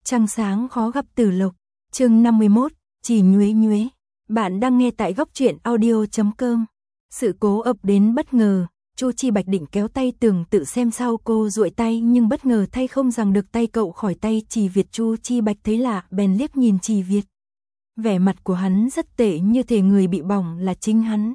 Trăng sáng khó gặp Tử Lộc, chương 51, Chỉ Nhuế Nhuế. Bạn đang nghe tại góc truyện audio.com. Sự cố ập đến bất ngờ, Chu Chi Bạch định kéo tay Tưởng Tự xem sau cô duỗi tay nhưng bất ngờ thay không giằng được tay cậu khỏi tay Trì Việt. Chu Chi Bạch thấy lạ bèn liếc nhìn Trì Việt. Vẻ mặt của hắn rất tệ, như thể người bị bỏng là chính hắn.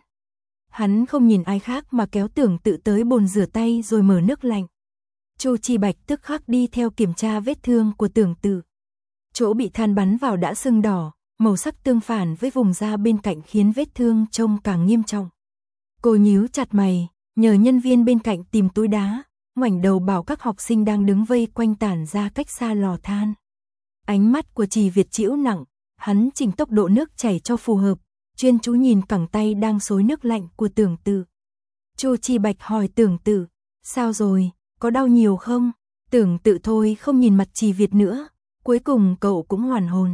Hắn không nhìn ai khác mà kéo Tưởng Tự tới bồn rửa tay rồi mở nước lạnh. Chu Chi Bạch tức khắc đi theo kiểm tra vết thương của Tưởng Tự. Chỗ bị than bắn vào đã sưng đỏ, màu sắc tương phản với vùng da bên cạnh khiến vết thương trông càng nghiêm trọng. Cô nhíu chặt mày, nhờ nhân viên bên cạnh tìm túi đá, ngoảnh đầu bảo các học sinh đang đứng vây quanh tản ra cách xa lò than. Ánh mắt của Trì Việt trĩu nặng, hắn chỉnh tốc độ nước chảy cho phù hợp, chuyên chú nhìn cẳng tay đang xối nước lạnh của Tưởng Tự. Chu Chi Bạch hỏi Tưởng Tự, sao rồi, có đau nhiều không? Tưởng Tự thôi không nhìn mặt Trì Việt nữa, cuối cùng cậu cũng hoàn hồn.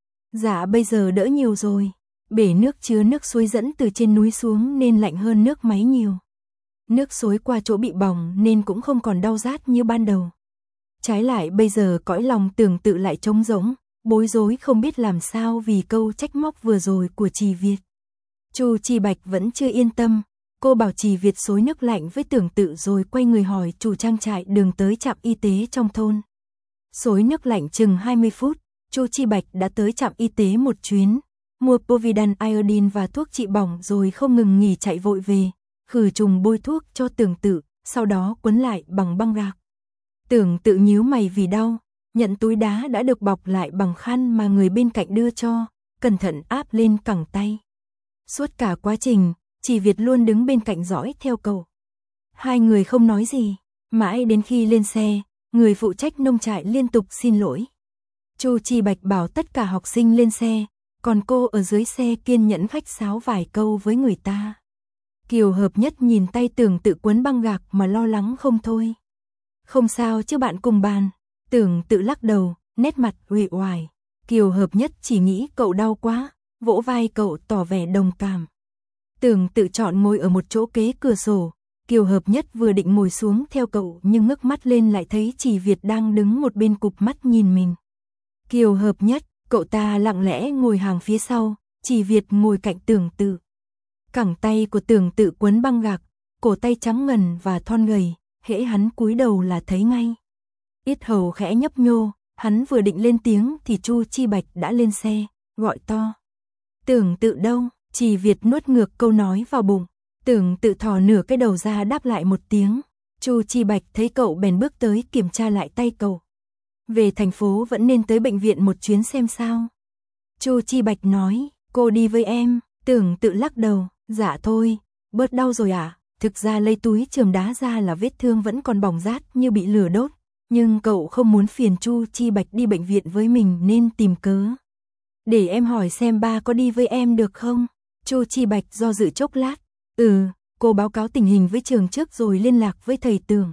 Dạ bây giờ đỡ nhiều rồi, bể nước chứa nước suối dẫn từ trên núi xuống nên lạnh hơn nước máy nhiều. Nước xối qua chỗ bị bỏng nên cũng không còn đau rát như ban đầu. Trái lại bây giờ cõi lòng Tưởng Tự lại trống rỗng, bối rối không biết làm sao vì câu trách móc vừa rồi của Trì Việt. Chu Chi Bạch vẫn chưa yên tâm, cô bảo Trì Việt xối nước lạnh với Tưởng Tự rồi quay người hỏi chủ trang trại đường tới trạm y tế trong thôn. Xối nước lạnh chừng 20 phút, Chu Chi Bạch đã tới trạm y tế một chuyến, mua Povidone iodine và thuốc trị bỏng rồi không ngừng nghỉ chạy vội về, khử trùng bôi thuốc cho Tưởng Tự, sau đó quấn lại bằng băng gạc. Tưởng Tự nhíu mày vì đau, nhận túi đá đã được bọc lại bằng khăn mà người bên cạnh đưa cho, cẩn thận áp lên cẳng tay. Suốt cả quá trình, Trì Việt luôn đứng bên cạnh dõi theo cậu. Hai người không nói gì, mãi đến khi lên xe, người phụ trách nông trại liên tục xin lỗi. Chu Chi Bạch bảo tất cả học sinh lên xe, còn cô ở dưới xe kiên nhẫn khách sáo vài câu với người ta. Kiều Hợp Nhất nhìn tay Tưởng Tự quấn băng gạc mà lo lắng không thôi. Không sao chứ bạn cùng bàn. Tưởng Tự lắc đầu, nét mặt uể oải. Kiều Hợp Nhất chỉ nghĩ cậu đau quá, vỗ vai cậu tỏ vẻ đồng cảm. Tưởng Tự chọn ngồi ở một chỗ kế cửa sổ. Kiều Hợp Nhất vừa định ngồi xuống theo cậu nhưng ngước mắt lên lại thấy Trì Việt đang đứng một bên cụp mắt nhìn mình. Kiều Hợp Nhất, cậu ta lặng lẽ ngồi hàng phía sau, Trì Việt ngồi cạnh Tưởng Tự. Cẳng tay của Tưởng Tự quấn băng gạc, cổ tay trắng ngần và thon gầy, hễ hắn cúi đầu là thấy ngay. Yết hầu khẽ nhấp nhô, hắn vừa định lên tiếng thì Chu Chi Bạch đã lên xe, gọi to. Tưởng Tự đâu? Trì Việt nuốt ngược câu nói vào bụng. Tưởng Tự thò nửa cái đầu ra đáp lại một tiếng. Chu Chi Bạch thấy cậu bèn bước tới kiểm tra lại tay cậu. Về thành phố vẫn nên tới bệnh viện một chuyến xem sao. Chu Chi Bạch nói, cô đi với em. Tưởng Tự lắc đầu, dạ thôi, bớt đau rồi à? Thực ra lấy túi chườm đá ra là vết thương vẫn còn bỏng rát như bị lửa đốt. Nhưng cậu không muốn phiền Chu Chi Bạch đi bệnh viện với mình nên tìm cớ. Để em hỏi xem ba có đi với em được không? Chu Chi Bạch do dự chốc lát. Cô báo cáo tình hình với trường trước rồi liên lạc với thầy Tưởng.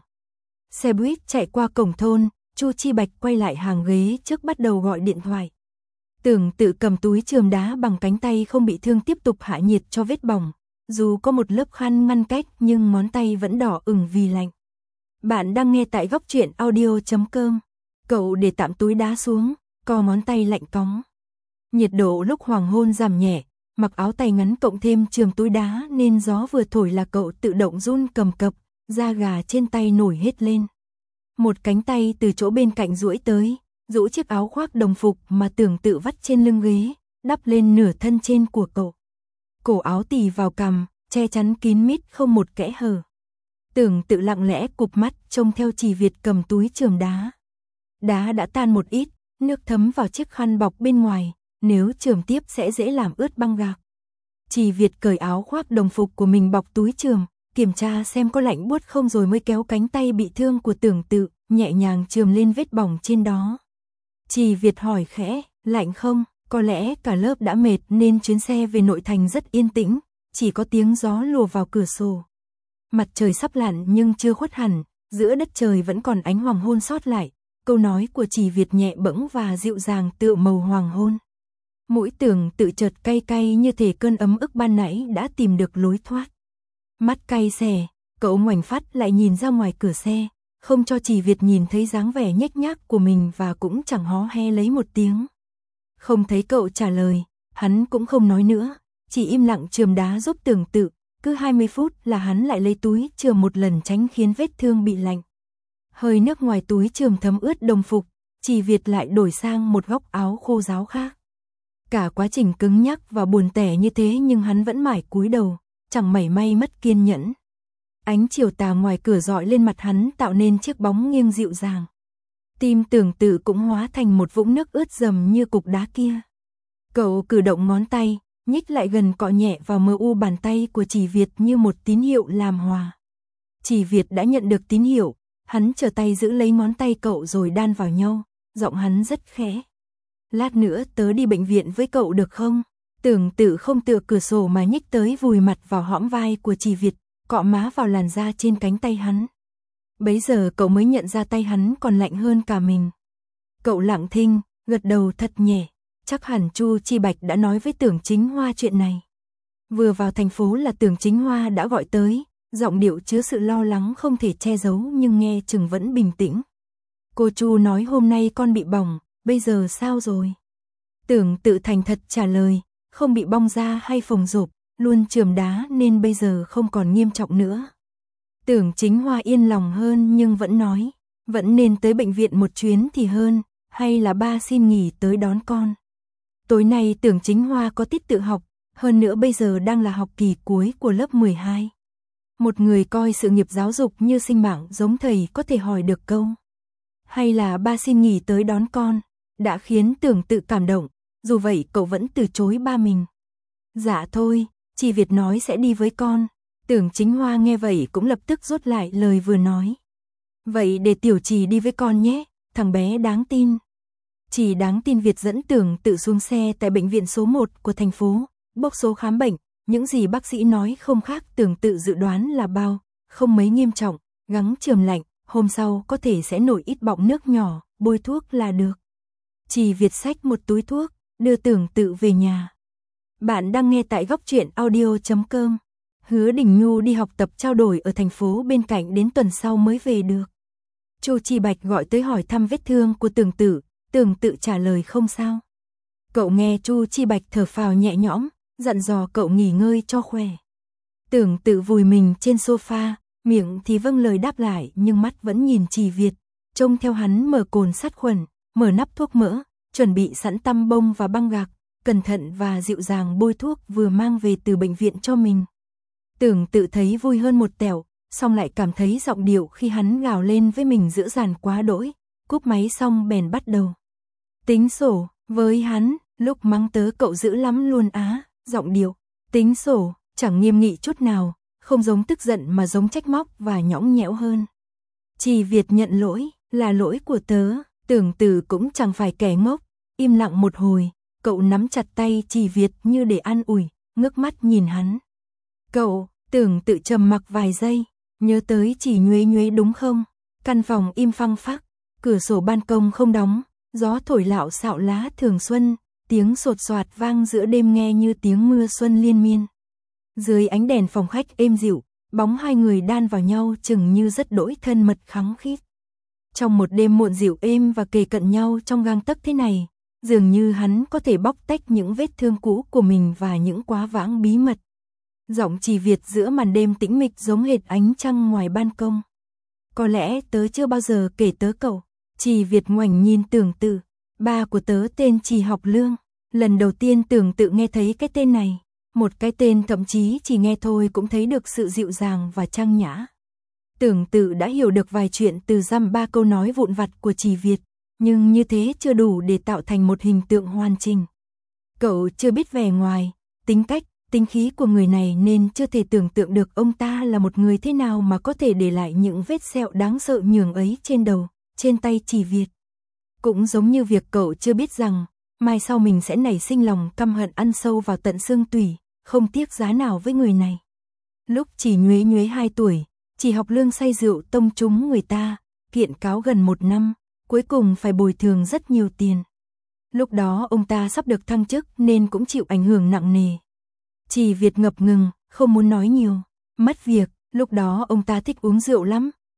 Xe buýt chạy qua cổng thôn, Chu Chi Bạch quay lại hàng ghế trước bắt đầu gọi điện thoại. Tưởng Tự cầm túi chườm đá bằng cánh tay không bị thương tiếp tục hạ nhiệt cho vết bỏng. Dù có một lớp khăn ngăn cách nhưng ngón tay vẫn đỏ ửng vì lạnh. Bạn đang nghe tại góc truyện audio.com. Cậu để tạm túi đá xuống, co ngón tay lạnh cóng. Nhiệt độ lúc hoàng hôn giảm nhẹ, mặc áo tay ngắn cộng thêm chườm túi đá nên gió vừa thổi là cậu tự động run cầm cập, da gà trên tay nổi hết lên. Một cánh tay từ chỗ bên cạnh duỗi tới, rũ chiếc áo khoác đồng phục mà Tưởng Tự vắt trên lưng ghế, đắp lên nửa thân trên của cậu. Cổ áo tì vào cằm, che chắn kín mít không một kẽ hở. Tưởng Tự lặng lẽ cụp mắt trông theo Trì Việt cầm túi chườm đá. Đá đã tan một ít, nước thấm vào chiếc khăn bọc bên ngoài, nếu chườm tiếp sẽ dễ làm ướt băng gạc. Trì Việt cởi áo khoác đồng phục của mình bọc túi chườm, kiểm tra xem có lạnh buốt không rồi mới kéo cánh tay bị thương của Tưởng Tự, nhẹ nhàng chườm lên vết bỏng trên đó. Trì Việt hỏi khẽ, lạnh không? Có lẽ cả lớp đã mệt nên chuyến xe về nội thành rất yên tĩnh, chỉ có tiếng gió lùa vào cửa sổ. Mặt trời sắp lặn nhưng chưa khuất hẳn, giữa đất trời vẫn còn ánh hoàng hôn sót lại. Câu nói của Trì Việt nhẹ bẫng và dịu dàng tựa màu hoàng hôn. Mũi Tưởng Tự chợt cay cay như thể cơn ấm ức ban nãy đã tìm được lối thoát. Mắt cay xè, cậu ngoảnh phát lại nhìn ra ngoài cửa xe, không cho Chỉ Việt nhìn thấy dáng vẻ nhếch nhác của mình và cũng chẳng hó he lấy một tiếng. Không thấy cậu trả lời, hắn cũng không nói nữa, chỉ im lặng chườm đá giúp Tưởng Tự, cứ 20 phút là hắn lại lấy túi chườm một lần tránh khiến vết thương bị lạnh. Hơi nước ngoài túi chườm thấm ướt đồng phục, Chỉ Việt lại đổi sang một góc áo khô ráo khác. Cả quá trình cứng nhắc và buồn tẻ như thế nhưng hắn vẫn mải cúi đầu, chẳng mảy may mất kiên nhẫn. Ánh chiều tà ngoài cửa rọi lên mặt hắn tạo nên chiếc bóng nghiêng dịu dàng. Tim Tưởng Tự cũng hóa thành một vũng nước ướt dầm như cục đá kia. Cậu cử động ngón tay, nhích lại gần cọ nhẹ vào mờ u bàn tay của Chỉ Việt như một tín hiệu làm hòa. Chỉ Việt đã nhận được tín hiệu, hắn trở tay giữ lấy ngón tay cậu rồi đan vào nhau, giọng hắn rất khẽ. Lát nữa tớ đi bệnh viện với cậu được không? Tưởng Tự không tựa cửa sổ mà nhích tới vùi mặt vào hõm vai của Chỉ Việt, cọ má vào làn da trên cánh tay hắn. Bấy giờ cậu mới nhận ra tay hắn còn lạnh hơn cả mình. Cậu lặng thinh, gật đầu thật nhẹ, chắc hẳn Chu Chi Bạch đã nói với Tưởng Chính Hoa chuyện này. Vừa vào thành phố là Tưởng Chính Hoa đã gọi tới, giọng điệu chứa sự lo lắng không thể che giấu nhưng nghe chừng vẫn bình tĩnh. Cô Chu nói hôm nay con bị bỏng, bây giờ sao rồi? Tưởng Tự thành thật trả lời, không bị bong da hay phồng rộp, luôn chườm đá nên bây giờ không còn nghiêm trọng nữa. Tưởng Chính Hoa yên lòng hơn nhưng vẫn nói, vẫn nên tới bệnh viện một chuyến thì hơn, hay là ba xin nghỉ tới đón con. Tối nay Tưởng Chính Hoa có tiết tự học, hơn nữa bây giờ đang là học kỳ cuối của lớp 12. Một người coi sự nghiệp giáo dục như sinh mạng giống thầy có thể hỏi được câu. Hay là ba xin nghỉ tới đón con, đã khiến Tưởng Tự cảm động, dù vậy cậu vẫn từ chối ba mình. Dạ thôi, Chỉ Việt nói sẽ đi với con. Tưởng Chính Hoa nghe vậy cũng lập tức rút lại lời vừa nói. Vậy để Tiểu Chỉ đi với con nhé, thằng bé đáng tin. Chỉ đáng tin Việt dẫn Tưởng Tự xuống xe tại bệnh viện số 1 của thành phố, bốc số khám bệnh, những gì bác sĩ nói không khác Tưởng Tự dự đoán là bao, không mấy nghiêm trọng, gắng chườm lạnh, hôm sau có thể sẽ nổi ít bọng nước nhỏ, bôi thuốc là được. Chỉ Việt xách một túi thuốc, đưa Tưởng Tự về nhà. Bạn đang nghe tại góc truyện audio.com. Hứa Đình Nhu đi học tập trao đổi ở thành phố bên cạnh đến tuần sau mới về được. Chu Chi Bạch gọi tới hỏi thăm vết thương của Tưởng Tự trả lời không sao. Cậu nghe Chu Chi Bạch thở phào nhẹ nhõm, dặn dò cậu nghỉ ngơi cho khỏe. Tưởng Tự vùi mình trên sofa, miệng thì vâng lời đáp lại nhưng mắt vẫn nhìn Chỉ Việt, trông theo hắn mở cồn sát khuẩn, mở nắp thuốc mỡ, chuẩn bị sẵn tăm bông và băng gạc, cẩn thận và dịu dàng bôi thuốc vừa mang về từ bệnh viện cho mình. Tưởng Tự thấy vui hơn một tẹo, xong lại cảm thấy giọng điệu khi hắn gào lên với mình dữ dằn quá đỗi, cúp máy xong bèn bắt đầu. Tính sổ, với hắn, lúc mắng tớ cậu dữ lắm luôn á, giọng điệu, tính sổ, chẳng nghiêm nghị chút nào, không giống tức giận mà giống trách móc và nhõng nhẽo hơn. Chỉ Việt nhận lỗi, là lỗi của tớ, Tưởng Tự cũng chẳng phải kẻ ngốc, im lặng một hồi, cậu nắm chặt tay Chỉ Việt như để an ủi, ngước mắt nhìn hắn. Cậu, Tưởng Tự trầm mặc vài giây, nhớ tới Chỉ Nhuế Nhuế đúng không? Căn phòng im phăng phắc, cửa sổ ban công không đóng, gió thổi lạo xạo lá thường xuân, tiếng sột soạt vang giữa đêm nghe như tiếng mưa xuân liên miên. Dưới ánh đèn phòng khách êm dịu, bóng hai người đan vào nhau chừng như rất đỗi thân mật khăng khít. Trong một đêm muộn dịu êm và kề cận nhau trong gang tấc thế này, dường như hắn có thể bóc tách những vết thương cũ của mình và những quá vãng bí mật. Giọng Chỉ Việt giữa màn đêm tĩnh mịch giống hệt ánh trăng ngoài ban công. Có lẽ tớ chưa bao giờ kể tớ cậu. Chỉ Việt ngoảnh nhìn Tưởng Tự. Ba của tớ tên Chỉ Học Lương. Lần đầu tiên Tưởng Tự nghe thấy cái tên này. Một cái tên thậm chí chỉ nghe thôi cũng thấy được sự dịu dàng và trang nhã. Tưởng Tự đã hiểu được vài chuyện từ dăm ba câu nói vụn vặt của Chỉ Việt, nhưng như thế chưa đủ để tạo thành một hình tượng hoàn chỉnh. Cậu chưa biết vẻ ngoài, tính cách, tính khí của người này nên chưa thể tưởng tượng được ông ta là một người thế nào mà có thể để lại những vết sẹo đáng sợ nhường ấy trên đầu, trên tay Chỉ Việt. Cũng giống như việc cậu chưa biết rằng, mai sau mình sẽ nảy sinh lòng căm hận ăn sâu vào tận xương tủy, không tiếc giá nào với người này. Lúc Chỉ Nhuế Nhuế 2 tuổi, Chỉ Học Lương say rượu tông trúng người ta, kiện cáo gần 1 năm, cuối cùng phải bồi thường rất nhiều tiền. Lúc đó ông ta sắp được thăng chức nên cũng chịu ảnh hưởng nặng nề. Chỉ Việt ngập ngừng, không muốn nói nhiều. Mất việc, lúc đó ông ta thích uống rượu lắm,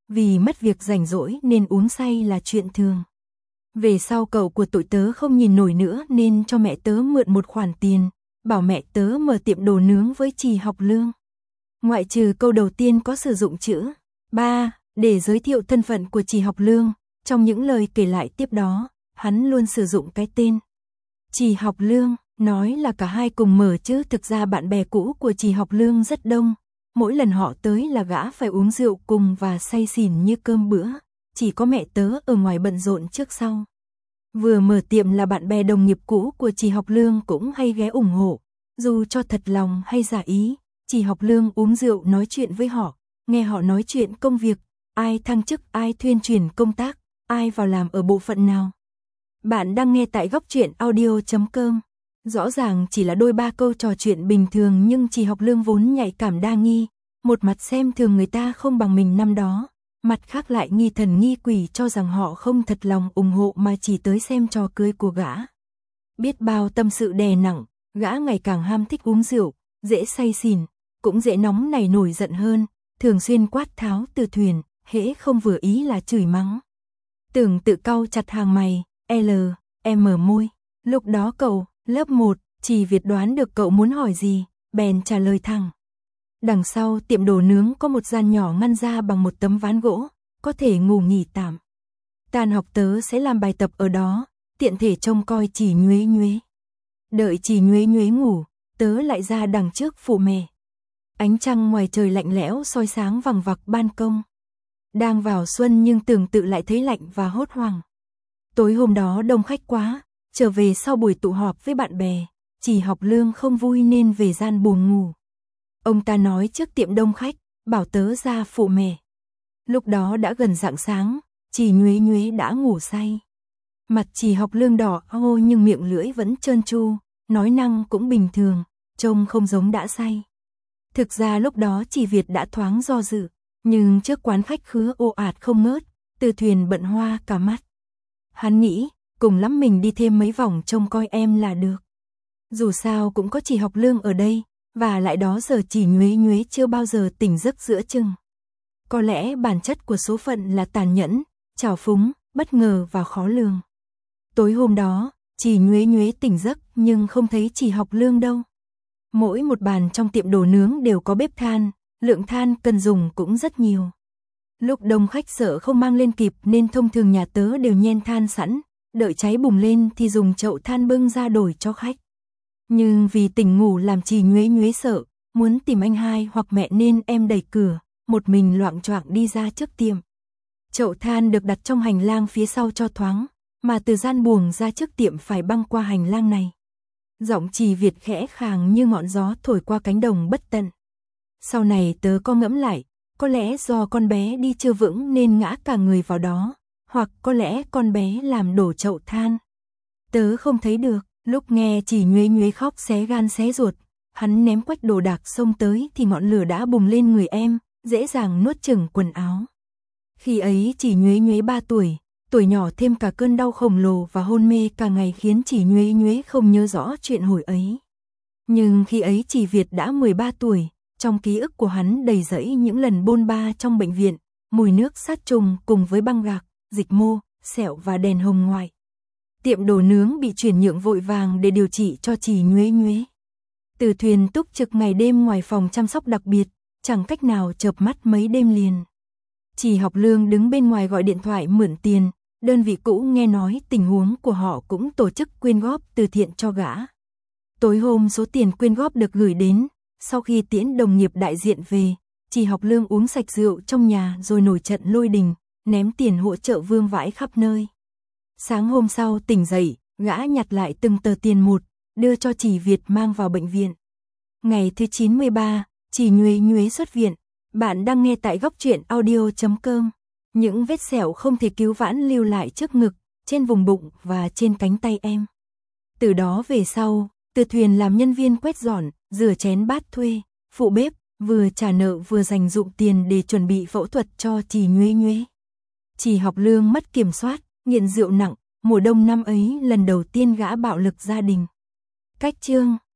vì mất việc rảnh rỗi nên uống say là chuyện thường. Về sau cậu của tụi tớ không nhìn nổi nữa nên cho mẹ tớ mượn một khoản tiền, bảo mẹ tớ mở tiệm đồ nướng với Trì Học Lương. Ngoại trừ câu đầu tiên có sử dụng chữ ba để giới thiệu thân phận của Trì Học Lương, trong những lời kể lại tiếp đó, hắn luôn sử dụng cái tên Trì Học Lương, nói là cả hai cùng mở chứ thực ra bạn bè cũ của Trì Học Lương rất đông. Mỗi lần họ tới là gã phải uống rượu cùng và say xỉn như cơm bữa, chỉ có mẹ tớ ở ngoài bận rộn trước sau. Vừa mở tiệm là bạn bè đồng nghiệp cũ của Trì Học Lương cũng hay ghé ủng hộ, dù cho thật lòng hay giả ý, Trì Học Lương uống rượu nói chuyện với họ, nghe họ nói chuyện công việc, ai thăng chức, ai thuyên chuyển công tác, ai vào làm ở bộ phận nào. Bạn đang nghe tại góc truyện audio.com. Rõ ràng chỉ là đôi ba câu trò chuyện bình thường nhưng Trì Học Lương vốn nhạy cảm đa nghi, một mặt xem thường người ta không bằng mình năm đó, mặt khác lại nghi thần nghi quỷ cho rằng họ không thật lòng ủng hộ mà chỉ tới xem trò cưới của gã. Biết bao tâm sự đè nặng, gã ngày càng ham thích uống rượu, dễ say xỉn, cũng dễ nóng nảy nổi giận hơn, thường xuyên quát tháo Từ Thuyền, hễ không vừa ý là chửi mắng. Tưởng tự cau chặt hàng mày, mở môi. Lúc đó cậu, lớp 1, Trì Việt đoán được cậu muốn hỏi gì, bèn trả lời thẳng. Đằng sau tiệm đồ nướng có một gian nhỏ ngăn ra bằng một tấm ván gỗ, có thể ngủ nghỉ tạm. Tan học tớ sẽ làm bài tập ở đó, tiện thể trông coi Trì Nhuế Nhuế. Đợi Trì Nhuế Nhuế ngủ, tớ lại ra đằng trước phụ mẹ. Ánh trăng ngoài trời lạnh lẽo soi sáng vằng vặc ban công. Đang vào xuân nhưng tưởng tự lại thấy lạnh và hốt hoảng. Tối hôm đó đông khách quá, trở về sau buổi tụ họp với bạn bè, Trì Học Lương không vui nên về gian buồng ngủ. Ông ta nói trước tiệm đông khách, bảo tớ ra phụ mẹ. Lúc đó đã gần rạng sáng, Trì Nhuế Nhuế đã ngủ say. Mặt Trì Học Lương đỏ hô nhưng miệng lưỡi vẫn trơn tru, nói năng cũng bình thường, trông không giống đã say. Thực ra lúc đó Trì Việt đã thoáng do dự, nhưng trước quán khách khứa ồ ạt không ngớt, Từ Thuyền bận hoa cả mắt. Hắn nghĩ, cùng lắm mình đi thêm mấy vòng trông coi em là được. Dù sao cũng có Trì Học Lương ở đây, và lại đó giờ Trì Nhuế Nhuế chưa bao giờ tỉnh giấc giữa chừng. Có lẽ bản chất của số phận là tàn nhẫn, trào phúng, bất ngờ và khó lường. Tối hôm đó, Trì Nhuế Nhuế tỉnh giấc nhưng không thấy Trì Học Lương đâu. Mỗi một bàn trong tiệm đồ nướng đều có bếp than, lượng than cần dùng cũng rất nhiều. Lúc đông khách sợ không mang lên kịp nên thông thường nhà tớ đều nhen than sẵn, đợi cháy bùng lên thì dùng chậu than bưng ra đổi cho khách. Nhưng vì tỉnh ngủ làm Trì Nhuế Nhuế sợ, muốn tìm anh hai hoặc mẹ nên em đẩy cửa, một mình loạng choạng đi ra trước tiệm. Chậu than được đặt trong hành lang phía sau cho thoáng, mà từ gian buồng ra trước tiệm phải băng qua hành lang này. Giọng Trì Việt khẽ khàng như ngọn gió thổi qua cánh đồng bất tận. Sau này tớ có ngẫm lại, có lẽ do con bé đi chưa vững nên ngã cả người vào đó, hoặc có lẽ con bé làm đổ chậu than. Tớ không thấy được, lúc nghe Trì Nhuế Nhuế khóc xé gan xé ruột, hắn ném quách đồ đạc xông tới thì ngọn lửa đã bùng lên người em, dễ dàng nuốt chửng quần áo. Khi ấy Trì Nhuế Nhuế 3 tuổi, tuổi nhỏ thêm cả cơn đau khổng lồ và hôn mê cả ngày khiến Trì Nhuế Nhuế không nhớ rõ chuyện hồi ấy. Nhưng khi ấy Trì Việt đã 13 tuổi, trong ký ức của hắn đầy rẫy những lần bôn ba trong bệnh viện, mùi nước sát trùng cùng với băng gạc, dịch mô, sẹo và đèn hồng ngoại. Tiệm đồ nướng bị chuyển nhượng vội vàng để điều trị cho Trì Nhuế Nhuế. Từ Thuyền túc trực ngày đêm ngoài phòng chăm sóc đặc biệt, chẳng cách nào chợp mắt mấy đêm liền. Trì Học Lương đứng bên ngoài gọi điện thoại mượn tiền, đơn vị cũ nghe nói tình huống của họ cũng tổ chức quyên góp từ thiện cho gã. Tối hôm số tiền quyên góp được gửi đến, sau khi tiễn đồng nghiệp đại diện về, Trì Học Lương uống sạch rượu trong nhà rồi nổi trận lôi đình, ném tiền hỗ trợ vương vãi khắp nơi. Sáng hôm sau tỉnh dậy, gã nhặt lại từng tờ tiền một, đưa cho Trì Việt mang vào bệnh viện. Ngày thứ 93, Trì Nhuế Nhuế xuất viện. Bạn đang nghe tại góc truyện audio.com. Những vết sẹo không thể cứu vãn lưu lại trước ngực, trên vùng bụng và trên cánh tay em. Từ đó về sau, Từ Thuyền làm nhân viên quét dọn, rửa chén bát thuê, phụ bếp, vừa trả nợ vừa dành dụm tiền để chuẩn bị phẫu thuật cho Trì Nhuế Nhuế. Trì Học Lương mất kiểm soát, nghiện rượu nặng, mùa đông năm ấy lần đầu tiên gã bạo lực gia đình. Cách chương